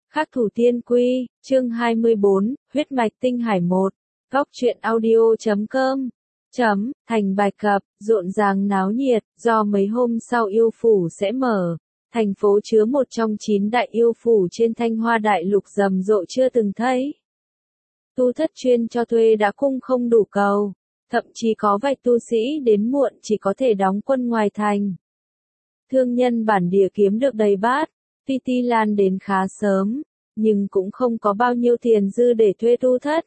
Khắc thủ tiên quy, chương 24, huyết mạch tinh hải 1, góc truyện audio.com. Thành bài cập, rộn ràng náo nhiệt, do mấy hôm sau yêu phủ sẽ mở. Thành phố chứa một trong 9 đại yêu phủ trên Thanh Hoa đại lục rầm rộ chưa từng thấy. Tu thất chuyên cho thuê đã cung không đủ cầu, thậm chí có vài tu sĩ đến muộn chỉ có thể đóng quân ngoài thành. Thương nhân bản địa kiếm được đầy bát, Phi Ti Lan đến khá sớm, nhưng cũng không có bao nhiêu tiền dư để thuê tu thất.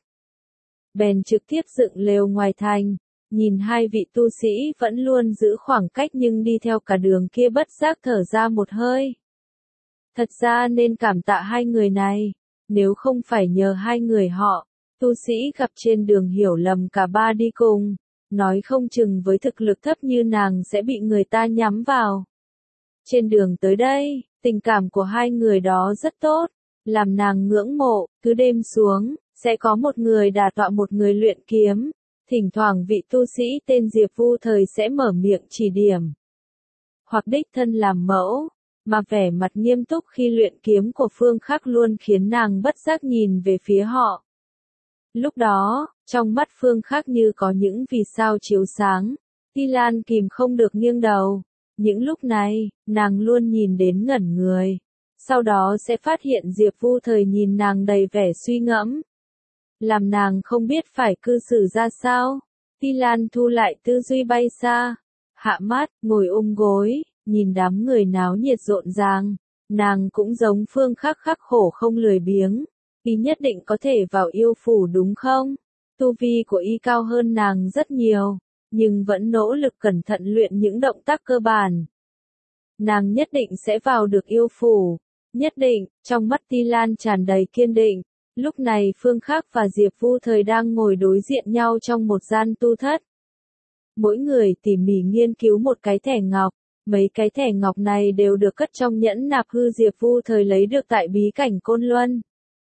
Bèn trực tiếp dựng lều ngoài thành, nhìn hai vị tu sĩ vẫn luôn giữ khoảng cách nhưng đi theo cả đường kia bất giác thở ra một hơi. Thật ra nên cảm tạ hai người này, nếu không phải nhờ hai người họ, tu sĩ gặp trên đường hiểu lầm cả ba đi cùng, nói không chừng với thực lực thấp như nàng sẽ bị người ta nhắm vào. Trên đường tới đây, tình cảm của hai người đó rất tốt, làm nàng ngưỡng mộ, cứ đêm xuống, sẽ có một người đả tọa một người luyện kiếm, thỉnh thoảng vị tu sĩ tên Diệp Vu Thời sẽ mở miệng chỉ điểm. Hoặc đích thân làm mẫu, mà vẻ mặt nghiêm túc khi luyện kiếm của Phương Khắc luôn khiến nàng bất giác nhìn về phía họ. Lúc đó, trong mắt Phương Khắc như có những vì sao chiếu sáng, Ti Lan kìm không được nghiêng đầu. Những lúc này, nàng luôn nhìn đến ngẩn người. Sau đó sẽ phát hiện Diệp Vu Thời nhìn nàng đầy vẻ suy ngẫm. Làm nàng không biết phải cư xử ra sao. Ti Lan thu lại tư duy bay xa. Hạ mắt, ngồi ôm gối, nhìn đám người náo nhiệt rộn ràng. Nàng cũng giống Phương Khắc khắc khổ không lười biếng. Y nhất định có thể vào yêu phủ đúng không? Tu vi của y cao hơn nàng rất nhiều, nhưng vẫn nỗ lực cẩn thận luyện những động tác cơ bản. Nàng nhất định sẽ vào được yêu phủ. Nhất định, trong mắt Ti Lan tràn đầy kiên định. Lúc này Phương Khắc và Diệp Vu Thời đang ngồi đối diện nhau trong một gian tu thất. Mỗi người tỉ mỉ nghiên cứu một cái thẻ ngọc. Mấy cái thẻ ngọc này đều được cất trong nhẫn nạp hư Diệp Vu Thời lấy được tại bí cảnh Côn Luân.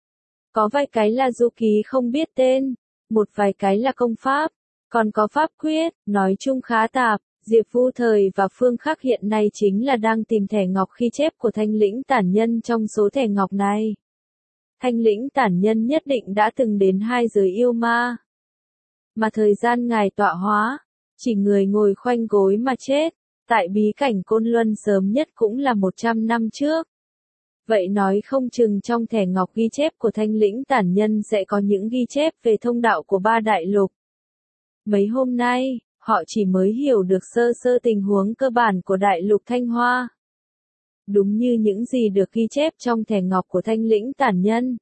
Có vài cái là du ký không biết tên, một vài cái là công pháp, còn có pháp quyết, nói chung khá tạp. Diệp Vu Thời và Phương Khắc hiện nay chính là đang tìm thẻ ngọc ghi chép của Thanh Lĩnh Tản Nhân trong số thẻ ngọc này. Thanh Lĩnh Tản Nhân nhất định đã từng đến hai giới yêu ma. Mà thời gian ngài tọa hóa, chỉ người ngồi khoanh gối mà chết, tại bí cảnh Côn Luân sớm nhất cũng là 100 năm trước. Vậy nói không chừng trong thẻ ngọc ghi chép của Thanh Lĩnh Tản Nhân sẽ có những ghi chép về thông đạo của ba đại lục. Mấy hôm nay, họ chỉ mới hiểu được sơ sơ tình huống cơ bản của đại lục Thanh Hoa. Đúng như những gì được ghi chép trong thẻ ngọc của Thanh Lĩnh Tản Nhân.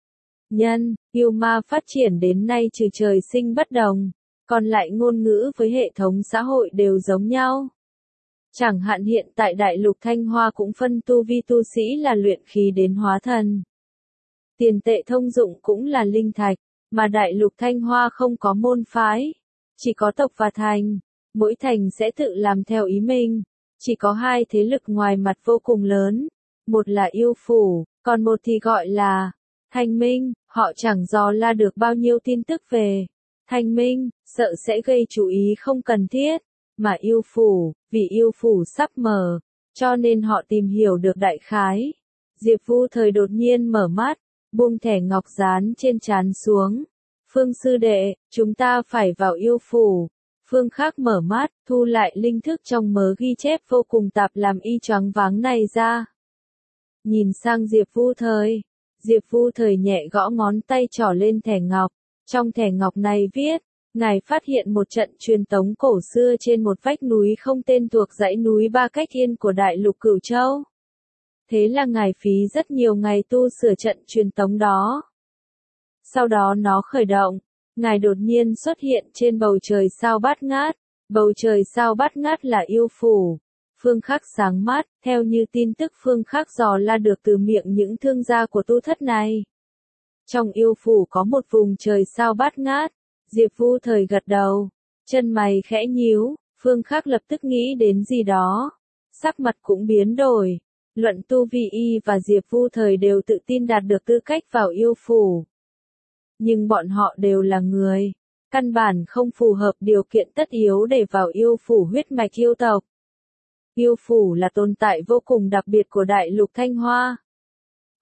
Yêu ma phát triển đến nay trừ trời sinh bất đồng, còn lại ngôn ngữ với hệ thống xã hội đều giống nhau. Chẳng hạn hiện tại đại lục Thanh Hoa cũng phân tu vi tu sĩ là luyện khí đến hóa thần. Tiền tệ thông dụng cũng là linh thạch, mà đại lục Thanh Hoa không có môn phái. Chỉ có tộc và thành, mỗi thành sẽ tự làm theo ý mình, chỉ có hai thế lực ngoài mặt vô cùng lớn, một là yêu phủ, còn một thì gọi là Thanh Minh, họ chẳng dò la được bao nhiêu tin tức về Thanh Minh, sợ sẽ gây chú ý không cần thiết, mà yêu phủ, vì yêu phủ sắp mở, cho nên họ tìm hiểu được đại khái. Diệp Vu Thời đột nhiên mở mắt, buông thẻ ngọc dán trên trán xuống. Phương sư đệ, chúng ta phải vào yêu phủ. Phương Khắc mở mắt, thu lại linh thức trong mớ ghi chép vô cùng tạp làm y choáng váng này ra. Nhìn sang Diệp Vu Thời. Diệp Vu Thời nhẹ gõ ngón tay trỏ lên thẻ ngọc. Trong thẻ ngọc này viết, ngài phát hiện một trận truyền tống cổ xưa trên một vách núi không tên thuộc dãy núi Ba Cách Yên của đại lục Cửu Châu. Thế là ngài phí rất nhiều ngày tu sửa trận truyền tống đó. Sau đó nó khởi động, ngài đột nhiên xuất hiện trên bầu trời sao bát ngát. Bầu trời sao bát ngát là yêu phủ. Phương Khắc sáng mắt, theo như tin tức Phương Khắc dò la được từ miệng những thương gia của tu thất này. Trong yêu phủ có một vùng trời sao bát ngát. Diệp Vu Thời gật đầu, chân mày khẽ nhíu, Phương Khắc lập tức nghĩ đến gì đó. Sắc mặt cũng biến đổi. Luận tu vi y và Diệp Vu Thời đều tự tin đạt được tư cách vào yêu phủ. Nhưng bọn họ đều là người, căn bản không phù hợp điều kiện tất yếu để vào yêu phủ huyết mạch yêu tộc. Yêu phủ là tồn tại vô cùng đặc biệt của đại lục Thanh Hoa.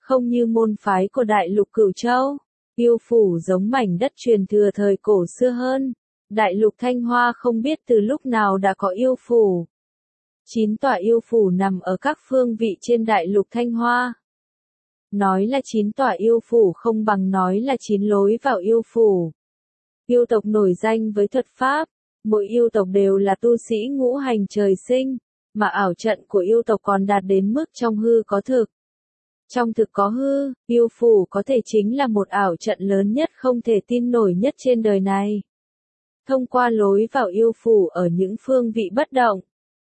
Không như môn phái của Đại Lục Cửu Châu, yêu phủ giống mảnh đất truyền thừa thời cổ xưa hơn. Đại Lục Thanh Hoa không biết từ lúc nào đã có yêu phủ. 9 tòa yêu phủ nằm ở các phương vị trên Đại Lục Thanh Hoa. Nói là 9 tòa yêu phủ không bằng nói là 9 lối vào yêu phủ. Yêu tộc nổi danh với thuật pháp, mỗi yêu tộc đều là tu sĩ ngũ hành trời sinh, mà ảo trận của yêu tộc còn đạt đến mức trong hư có thực. Trong thực có hư, yêu phủ có thể chính là một ảo trận lớn nhất không thể tin nổi nhất trên đời này. Thông qua lối vào yêu phủ ở những phương vị bất động,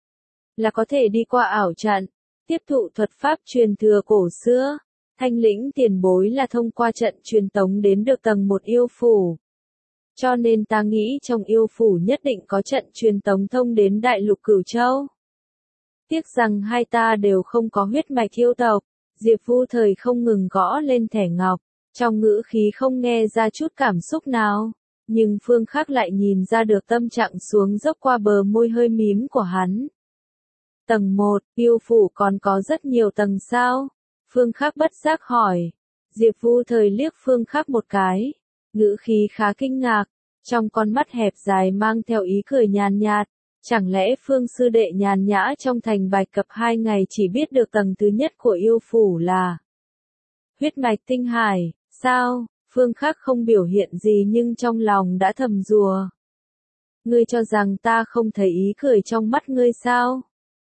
là có thể đi qua ảo trận, tiếp thụ thuật pháp truyền thừa cổ xưa. Thanh Lĩnh tiền bối là thông qua trận truyền tống đến được tầng 1 yêu phủ. Cho nên ta nghĩ trong yêu phủ nhất định có trận truyền tống thông đến Đại Lục Cửu Châu. Tiếc rằng hai ta đều không có huyết mạch yêu tộc. Diệp Vu Thời không ngừng gõ lên thẻ ngọc, trong ngữ khí không nghe ra chút cảm xúc nào, nhưng Phương Khắc lại nhìn ra được tâm trạng xuống dốc qua bờ môi hơi mím của hắn. Tầng 1, yêu phủ còn có rất nhiều tầng sao? Phương Khắc bất giác hỏi. Diệp Vu Thời liếc Phương Khắc một cái, ngữ khí khá kinh ngạc, trong con mắt hẹp dài mang theo ý cười nhàn nhạt. Chẳng lẽ Phương sư đệ nhàn nhã trong thành Bạch Cập 2 ngày chỉ biết được tầng thứ nhất của yêu phủ là huyết mạch tinh hải, sao? Phương Khắc không biểu hiện gì nhưng trong lòng đã thầm rùa. Ngươi cho rằng ta không thấy ý cười trong mắt ngươi sao?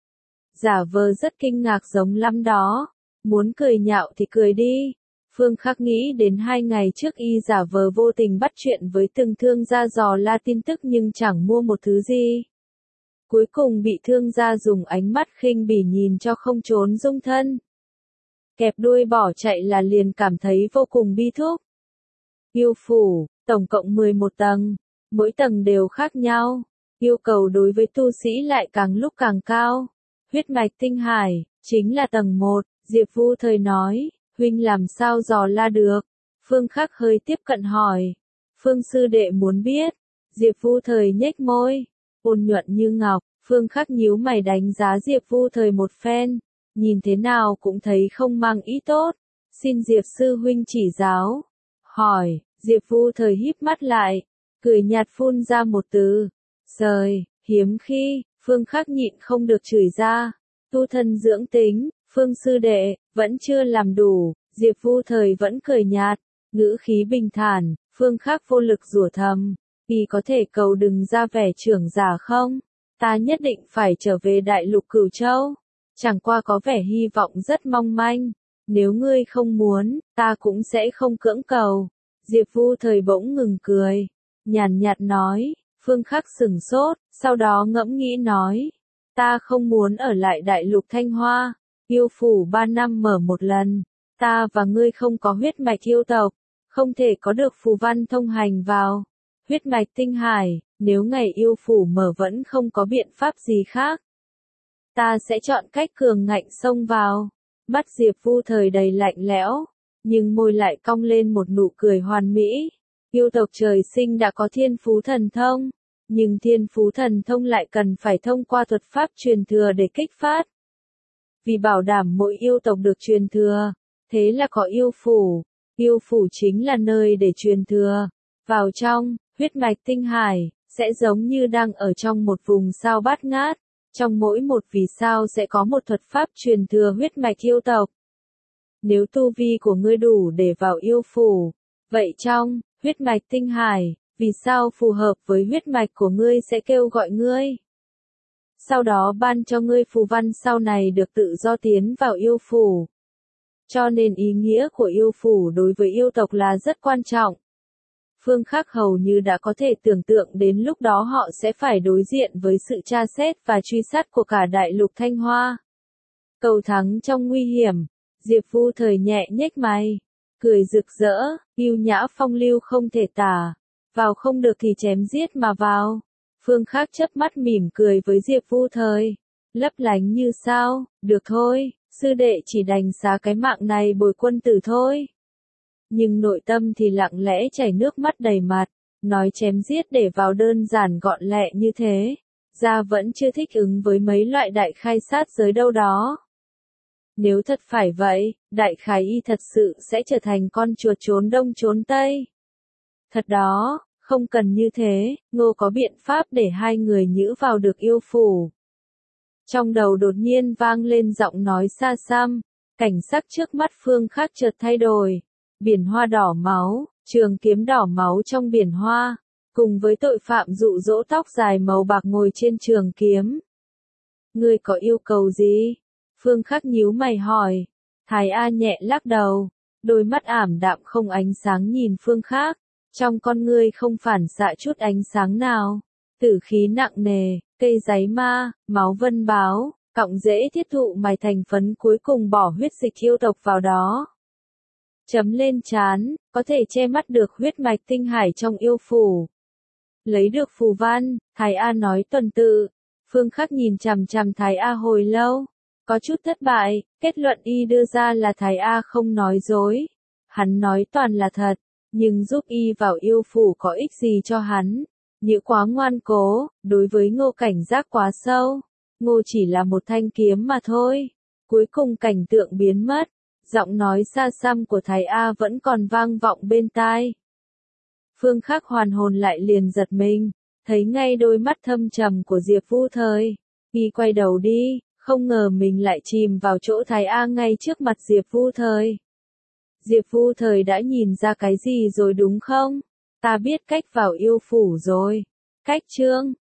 Giả vờ rất kinh ngạc giống lắm đó, muốn cười nhạo thì cười đi. Phương Khắc nghĩ đến 2 ngày trước y giả vờ vô tình bắt chuyện với từng thương gia dò la tin tức nhưng chẳng mua một thứ gì. Cuối cùng bị thương gia dùng ánh mắt khinh bỉ nhìn cho không trốn dung thân. Kẹp đuôi bỏ chạy là liền cảm thấy vô cùng bi thúc. Yêu phủ, tổng cộng 11 tầng, mỗi tầng đều khác nhau, yêu cầu đối với tu sĩ lại càng lúc càng cao. Huyết mạch tinh hải, chính là tầng 1, Diệp Vu Thời nói, huynh làm sao dò la được? Phương Khắc hơi tiếp cận hỏi. Phương sư đệ muốn biết, Diệp Vu Thời nhếch môi, ôn nhuận như ngọc. Phương Khắc nhíu mày đánh giá Diệp Vu Thời một phen, nhìn thế nào cũng thấy không mang ý tốt, xin Diệp sư huynh chỉ giáo. Hỏi, Diệp Vu Thời híp mắt lại, cười nhạt phun ra một từ, sời, hiếm khi. Phương Khắc nhịn không được chửi ra, tu thân dưỡng tính, Phương sư đệ, vẫn chưa làm đủ. Diệp Vu Thời vẫn cười nhạt, ngữ khí bình thản. Phương Khắc vô lực rủa thầm, y có thể cầu đừng ra vẻ trưởng giả không? Ta nhất định phải trở về Đại Lục Cửu Châu. Chẳng qua có vẻ hy vọng rất mong manh. Nếu ngươi không muốn, ta cũng sẽ không cưỡng cầu. Diệp Vu Thời bỗng ngừng cười, nhàn nhạt nói. Phương Khắc sửng sốt, sau đó ngẫm nghĩ nói. Ta không muốn ở lại Đại Lục Thanh Hoa. Yêu phủ 3 năm mở một lần. Ta và ngươi không có huyết mạch yêu tộc, không thể có được phù văn thông hành vào huyết mạch tinh hải. Nếu ngày yêu phủ mở vẫn không có biện pháp gì khác, ta sẽ chọn cách cường ngạnh xông vào. Mắt Diệp Vu Thời đầy lạnh lẽo, nhưng môi lại cong lên một nụ cười hoàn mỹ. Yêu tộc trời sinh đã có thiên phú thần thông, nhưng thiên phú thần thông lại cần phải thông qua thuật pháp truyền thừa để kích phát. Vì bảo đảm mỗi yêu tộc được truyền thừa, thế là có yêu phủ. Yêu phủ chính là nơi để truyền thừa. Vào trong huyết mạch tinh hải, sẽ giống như đang ở trong một vùng sao bát ngát. Trong mỗi một vì sao sẽ có một thuật pháp truyền thừa huyết mạch yêu tộc. Nếu tu vi của ngươi đủ để vào yêu phủ, vậy trong huyết mạch tinh hải, vì sao phù hợp với huyết mạch của ngươi sẽ kêu gọi ngươi. Sau đó ban cho ngươi phù văn sau này được tự do tiến vào yêu phủ. Cho nên ý nghĩa của yêu phủ đối với yêu tộc là rất quan trọng. Phương Khắc hầu như đã có thể tưởng tượng đến lúc đó họ sẽ phải đối diện với sự tra xét và truy sát của cả Đại Lục Thanh Hoa. Cầu thắng trong nguy hiểm, Diệp Vu Thời nhẹ nhếch mày, cười rực rỡ, yêu nhã phong lưu không thể tả, vào không được thì chém giết mà vào. Phương Khắc chớp mắt mỉm cười với Diệp Vu Thời, lấp lánh như sao, được thôi, sư đệ chỉ đành xá cái mạng này bồi quân tử thôi. Nhưng nội tâm thì lặng lẽ chảy nước mắt đầy mặt, nói chém giết để vào đơn giản gọn lẹ như thế, ra vẫn chưa thích ứng với mấy loại đại khai sát giới đâu đó. Nếu thật phải vậy, đại khái y thật sự sẽ trở thành con chuột trốn đông trốn tây. Thật đó, không cần như thế, Ngô có biện pháp để hai người nhữ vào được yêu phủ. Trong đầu đột nhiên vang lên giọng nói xa xăm, cảnh sắc trước mắt Phương Khắc chợt thay đổi. Biển hoa đỏ máu, trường kiếm đỏ máu trong biển hoa, cùng với tội phạm dụ dỗ tóc dài màu bạc ngồi trên trường kiếm. Ngươi có yêu cầu gì? Phương Khắc nhíu mày hỏi. Thái A nhẹ lắc đầu, đôi mắt ảm đạm không ánh sáng nhìn Phương Khắc, trong con ngươi không phản xạ chút ánh sáng nào. Tử khí nặng nề, cây giấy ma, máu vân báo, cọng rễ thiết thụ mài thành phấn cuối cùng bỏ huyết dịch yêu tộc vào đó. Chấm lên trán, có thể che mắt được huyết mạch tinh hải trong yêu phủ. Lấy được phù văn, Thái A nói tuần tự. Phương Khắc nhìn chằm chằm Thái A hồi lâu, có chút thất bại, kết luận y đưa ra là Thái A không nói dối. Hắn nói toàn là thật, nhưng giúp y vào yêu phủ có ích gì cho hắn? Nhữ quá ngoan cố, đối với Ngô cảnh giác quá sâu. Ngô chỉ là một thanh kiếm mà thôi. Cuối cùng cảnh tượng biến mất, giọng nói xa xăm của Thái A vẫn còn vang vọng bên tai. Phương Khắc hoàn hồn lại liền giật mình, thấy ngay đôi mắt thâm trầm của Diệp Vu Thời. Y quay đầu đi, không ngờ mình lại chìm vào chỗ Thái A ngay trước mặt Diệp Vu Thời. Diệp Vu Thời đã nhìn ra cái gì rồi đúng không? Ta biết cách vào yêu phủ rồi. Cách chương